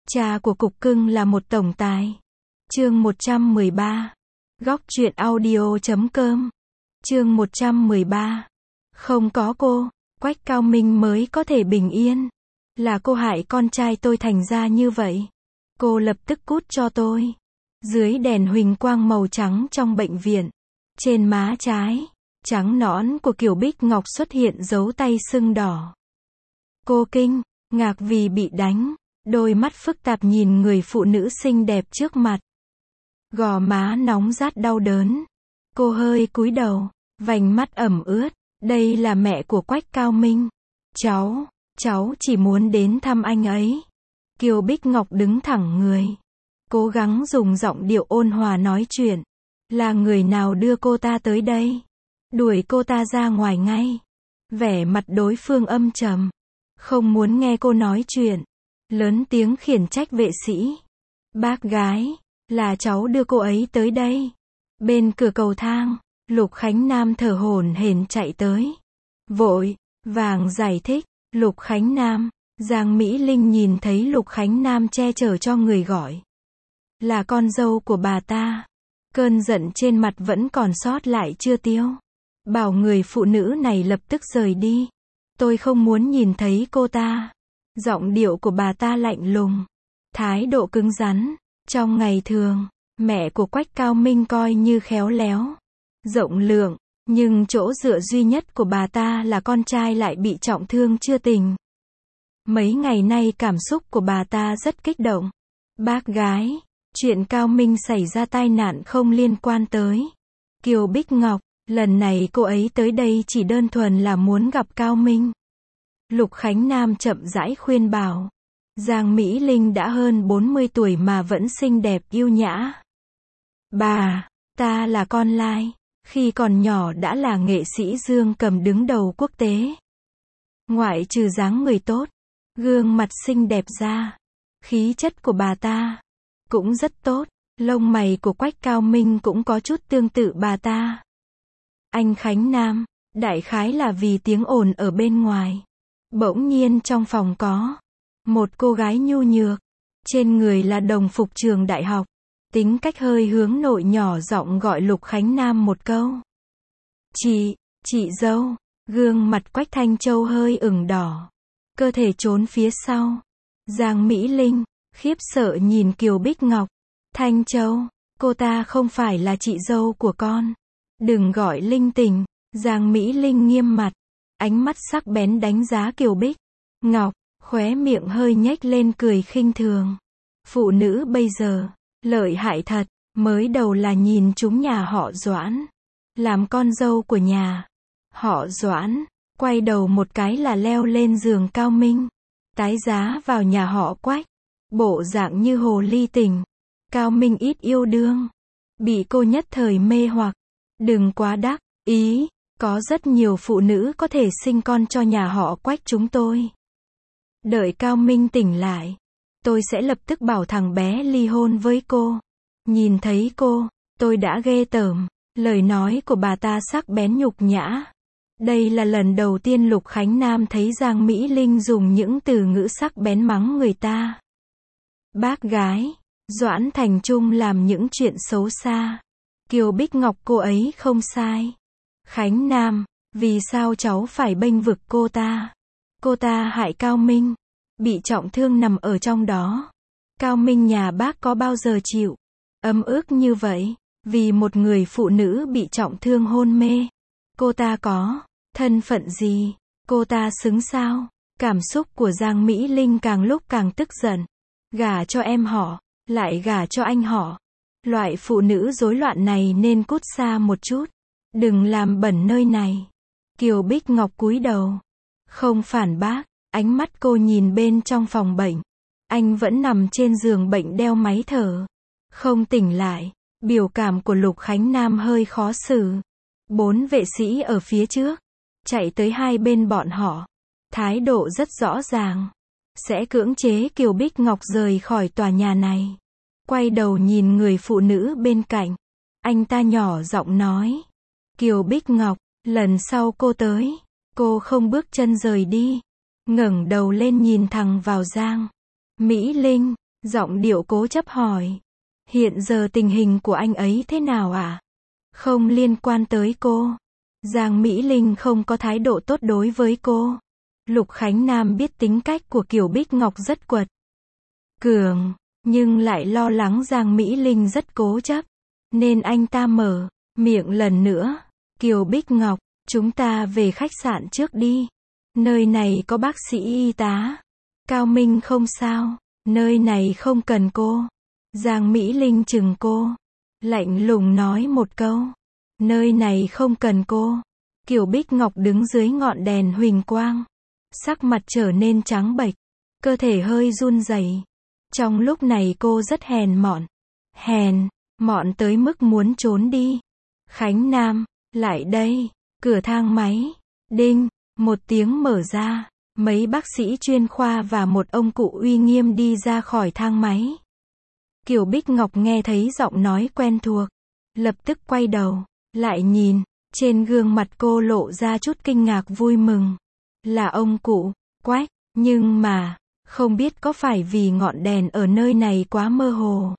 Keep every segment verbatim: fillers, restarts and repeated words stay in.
Cha của cục cưng là một tổng tài. Chương một trăm mười ba. Góc truyện audio chấm com. Chương một trăm mười ba. Không có cô, Quách Cao Minh mới có thể bình yên. Là cô hại con trai tôi thành ra như vậy. Cô lập tức cút cho tôi. Dưới đèn huỳnh quang màu trắng trong bệnh viện, trên má trái, trắng nõn của Kiều Bích Ngọc xuất hiện dấu tay sưng đỏ. Cô kinh ngạc vì bị đánh, đôi mắt phức tạp nhìn người phụ nữ xinh đẹp trước mặt. Gò má nóng rát đau đớn. Cô hơi cúi đầu, vành mắt ẩm ướt. Đây là mẹ của Quách Cao Minh. Cháu, cháu chỉ muốn đến thăm anh ấy. Kiều Bích Ngọc đứng thẳng người, cố gắng dùng giọng điệu ôn hòa nói chuyện. Là người nào đưa cô ta tới đây? Đuổi cô ta ra ngoài ngay. Vẻ mặt đối phương âm trầm, không muốn nghe cô nói chuyện, lớn tiếng khiển trách vệ sĩ. Bác gái, là cháu đưa cô ấy tới đây. Bên cửa cầu thang, Lục Khánh Nam thở hổn hển chạy tới. Vội vàng giải thích. Lục Khánh Nam. Giang Mỹ Linh nhìn thấy Lục Khánh Nam che chở cho người gọi. Là con dâu của bà ta. Cơn giận trên mặt vẫn còn sót lại chưa tiêu. Bảo người phụ nữ này lập tức rời đi. Tôi không muốn nhìn thấy cô ta. Giọng điệu của bà ta lạnh lùng, thái độ cứng rắn. Trong ngày thường, mẹ của Quách Cao Minh coi như khéo léo, rộng lượng, nhưng chỗ dựa duy nhất của bà ta là con trai lại bị trọng thương chưa tỉnh. Mấy ngày nay cảm xúc của bà ta rất kích động. Bác gái, chuyện Cao Minh xảy ra tai nạn không liên quan tới Kiều Bích Ngọc. Lần này cô ấy tới đây chỉ đơn thuần là muốn gặp Cao Minh. Lục Khánh Nam chậm rãi khuyên bảo. Giang Mỹ Linh đã hơn bốn mươi tuổi mà vẫn xinh đẹp yêu nhã. Bà, ta là con lai. Khi còn nhỏ đã là nghệ sĩ dương cầm đứng đầu quốc tế. Ngoại trừ dáng người tốt, gương mặt xinh đẹp ra, khí chất của bà ta cũng rất tốt. Lông mày của Quách Cao Minh cũng có chút tương tự bà ta. Anh Khánh Nam, đại khái là vì tiếng ồn ở bên ngoài. Bỗng nhiên trong phòng có một cô gái nhu nhược, trên người là đồng phục trường đại học, tính cách hơi hướng nội, nhỏ giọng gọi Lục Khánh Nam một câu. Chị, chị dâu. Gương mặt Quách Thanh Châu hơi ửng đỏ, cơ thể trốn phía sau. Giang Mỹ Linh khiếp sợ nhìn Kiều Bích Ngọc. Thanh Châu, cô ta không phải là chị dâu của con. Đừng gọi linh tinh. Giang Mỹ Linh nghiêm mặt, ánh mắt sắc bén đánh giá Kiều Bích Ngọc, khóe miệng hơi nhếch lên cười khinh thường. Phụ nữ bây giờ, lợi hại thật, mới đầu là nhìn chúng nhà họ Doãn, làm con dâu của nhà họ Doãn, quay đầu một cái là leo lên giường Cao Minh, tái giá vào nhà họ Quách, bộ dạng như hồ ly tình. Cao Minh ít yêu đương, bị cô nhất thời mê hoặc. Đừng quá đắc ý, có rất nhiều phụ nữ có thể sinh con cho nhà họ Quách chúng tôi. Đợi Cao Minh tỉnh lại, tôi sẽ lập tức bảo thằng bé ly hôn với cô. Nhìn thấy cô, tôi đã ghê tởm. Lời nói của bà ta sắc bén nhục nhã. Đây là lần đầu tiên Lục Khánh Nam thấy Giang Mỹ Linh dùng những từ ngữ sắc bén mắng người ta. Bác gái, Doãn Thành Trung làm những chuyện xấu xa. Kiều Bích Ngọc cô ấy không sai. Khánh Nam, vì sao cháu phải bênh vực cô ta? Cô ta hại Cao Minh, bị trọng thương nằm ở trong đó. Cao Minh nhà bác có bao giờ chịu ấm ức như vậy, vì một người phụ nữ bị trọng thương hôn mê. Cô ta có thân phận gì? Cô ta xứng sao? Cảm xúc của Giang Mỹ Linh càng lúc càng tức giận. Gả cho em họ, lại gả cho anh họ. Loại phụ nữ rối loạn này nên cút xa một chút. Đừng làm bẩn nơi này. Kiều Bích Ngọc cúi đầu, không phản bác. Ánh mắt cô nhìn bên trong phòng bệnh. Anh vẫn nằm trên giường bệnh đeo máy thở, không tỉnh lại. Biểu cảm của Lục Khánh Nam hơi khó xử. Bốn vệ sĩ ở phía trước chạy tới hai bên bọn họ, thái độ rất rõ ràng, sẽ cưỡng chế Kiều Bích Ngọc rời khỏi tòa nhà này. Quay đầu nhìn người phụ nữ bên cạnh, anh ta nhỏ giọng nói. Kiều Bích Ngọc, lần sau cô tới, cô không bước chân rời đi. Ngẩng đầu lên nhìn thẳng vào Giang Mỹ Linh. Giọng điệu cố chấp hỏi. Hiện giờ tình hình của anh ấy thế nào ạ? À? Không liên quan tới cô. Giang Mỹ Linh không có thái độ tốt đối với cô. Lục Khánh Nam biết tính cách của Kiều Bích Ngọc rất quật cường, nhưng lại lo lắng Giang Mỹ Linh rất cố chấp. Nên anh ta mở miệng lần nữa. Kiều Bích Ngọc, chúng ta về khách sạn trước đi. Nơi này có bác sĩ y tá. Cao Minh không sao. Nơi này không cần cô. Giang Mỹ Linh chừng cô. Lạnh lùng nói một câu. Nơi này không cần cô. Kiều Bích Ngọc đứng dưới ngọn đèn huỳnh quang. Sắc mặt trở nên trắng bệch. Cơ thể hơi run rẩy. Trong lúc này cô rất hèn mọn. Hèn mọn tới mức muốn trốn đi. Khánh Nam, lại đây. Cửa thang máy. Đinh, một tiếng mở ra. Mấy bác sĩ chuyên khoa và một ông cụ uy nghiêm đi ra khỏi thang máy. Kiều Bích Ngọc nghe thấy giọng nói quen thuộc. Lập tức quay đầu, lại nhìn. Trên gương mặt cô lộ ra chút kinh ngạc vui mừng. Là ông cụ Quách, nhưng mà, không biết có phải vì ngọn đèn ở nơi này quá mơ hồ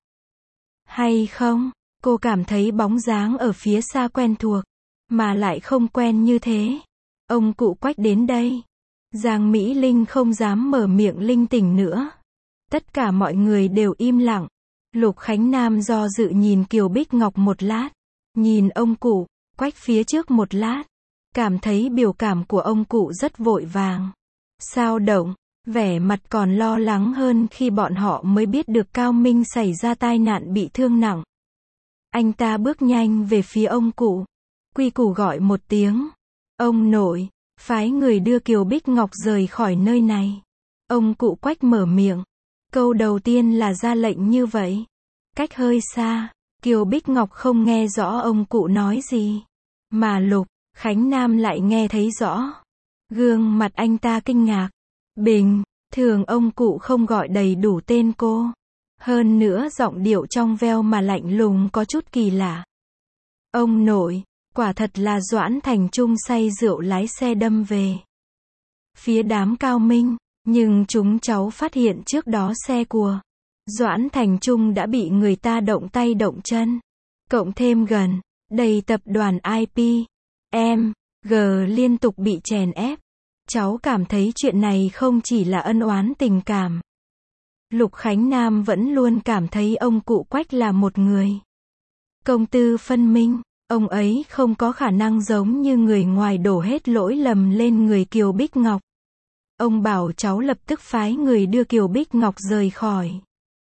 hay không, cô cảm thấy bóng dáng ở phía xa quen thuộc, mà lại không quen như thế. Ông cụ Quách đến đây. Giang Mỹ Linh không dám mở miệng linh tỉnh nữa. Tất cả mọi người đều im lặng. Lục Khánh Nam do dự nhìn Kiều Bích Ngọc một lát. Nhìn ông cụ Quách phía trước một lát. Cảm thấy biểu cảm của ông cụ rất vội vàng. Sao động, vẻ mặt còn lo lắng hơn khi bọn họ mới biết được Cao Minh xảy ra tai nạn bị thương nặng. Anh ta bước nhanh về phía ông cụ. Quy củ gọi một tiếng. Ông nội, phái người đưa Kiều Bích Ngọc rời khỏi nơi này. Ông cụ Quách mở miệng. Câu đầu tiên là ra lệnh như vậy. Cách hơi xa, Kiều Bích Ngọc không nghe rõ ông cụ nói gì. Mà Lục Khánh Nam lại nghe thấy rõ. Gương mặt anh ta kinh ngạc. Bình thường ông cụ không gọi đầy đủ tên cô. Hơn nữa giọng điệu trong veo mà lạnh lùng có chút kỳ lạ. Ông nội, quả thật là Doãn Thành Trung say rượu lái xe đâm về phía đám Cao Minh, nhưng chúng cháu phát hiện trước đó xe của Doãn Thành Trung đã bị người ta động tay động chân. Cộng thêm gần đây tập đoàn i pê, em, G liên tục bị chèn ép. Cháu cảm thấy chuyện này không chỉ là ân oán tình cảm. Lục Khánh Nam vẫn luôn cảm thấy ông cụ Quách là một người công tư phân minh. Ông ấy không có khả năng giống như người ngoài đổ hết lỗi lầm lên người Kiều Bích Ngọc. Ông bảo cháu lập tức phái người đưa Kiều Bích Ngọc rời khỏi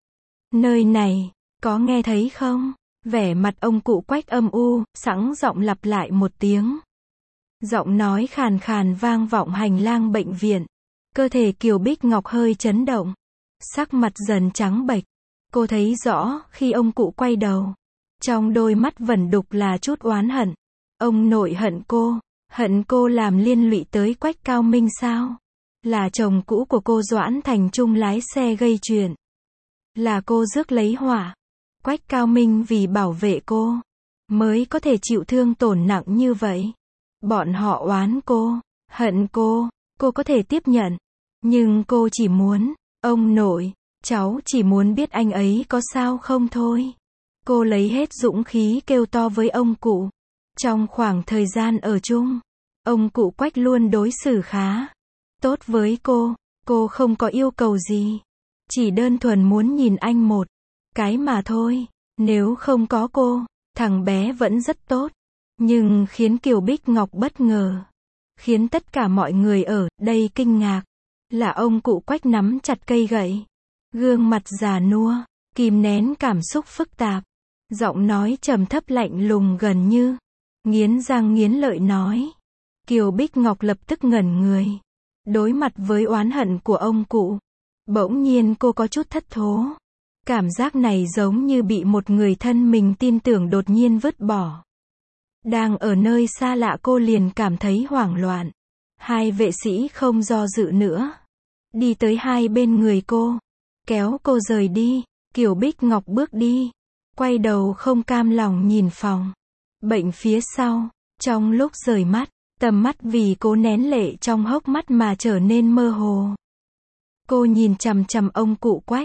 nơi này, có nghe thấy không? Vẻ mặt ông cụ Quách âm u, sẵn giọng lặp lại một tiếng. Giọng nói khàn khàn vang vọng hành lang bệnh viện. Cơ thể Kiều Bích Ngọc hơi chấn động. Sắc mặt dần trắng bệch. Cô thấy rõ khi ông cụ quay đầu. Trong đôi mắt vẩn đục là chút oán hận. Ông nội hận cô. Hận cô làm liên lụy tới Quách Cao Minh sao? Là chồng cũ của cô Doãn Thành Trung lái xe gây chuyện. Là cô rước lấy họa. Quách Cao Minh vì bảo vệ cô mới có thể chịu thương tổn nặng như vậy. Bọn họ oán cô, hận cô, cô có thể tiếp nhận. Nhưng cô chỉ muốn, ông nội, cháu chỉ muốn biết anh ấy có sao không thôi. Cô lấy hết dũng khí kêu to với ông cụ. Trong khoảng thời gian ở chung, ông cụ Quách luôn đối xử khá tốt với cô. Cô không có yêu cầu gì. Chỉ đơn thuần muốn nhìn anh một cái mà thôi. Nếu không có cô, thằng bé vẫn rất tốt. Nhưng khiến Kiều Bích Ngọc bất ngờ, khiến tất cả mọi người ở đây kinh ngạc, là ông cụ Quách nắm chặt cây gậy. Gương mặt già nua, kìm nén cảm xúc phức tạp. Giọng nói trầm thấp lạnh lùng gần như nghiến răng nghiến lợi nói. Kiều Bích Ngọc lập tức ngẩn người. Đối mặt với oán hận của ông cụ, bỗng nhiên cô có chút thất thố. Cảm giác này giống như bị một người thân mình tin tưởng đột nhiên vứt bỏ. Đang ở nơi xa lạ cô liền cảm thấy hoảng loạn. Hai vệ sĩ không do dự nữa. Đi tới hai bên người cô. Kéo cô rời đi. Kiều Bích Ngọc bước đi. Quay đầu không cam lòng nhìn phòng bệnh phía sau. Trong lúc rời mắt, tầm mắt vì cố nén lệ trong hốc mắt mà trở nên mơ hồ. Cô nhìn chằm chằm ông cụ Quách.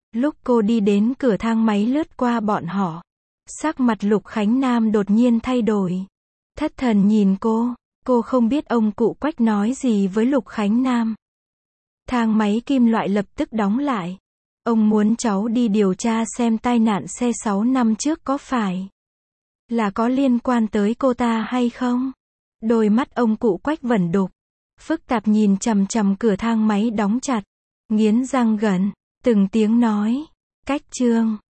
Lúc cô đi đến cửa thang máy lướt qua bọn họ, sắc mặt Lục Khánh Nam đột nhiên thay đổi. Thất thần nhìn cô, cô không biết ông cụ Quách nói gì với Lục Khánh Nam. Thang máy kim loại lập tức đóng lại. Ông muốn cháu đi điều tra xem tai nạn xe sáu năm trước có phải là có liên quan tới cô ta hay không? Đôi mắt ông cụ Quách vẩn đục, phức tạp nhìn chằm chằm cửa thang máy đóng chặt, nghiến răng gằn, từng tiếng nói, Cách Trương,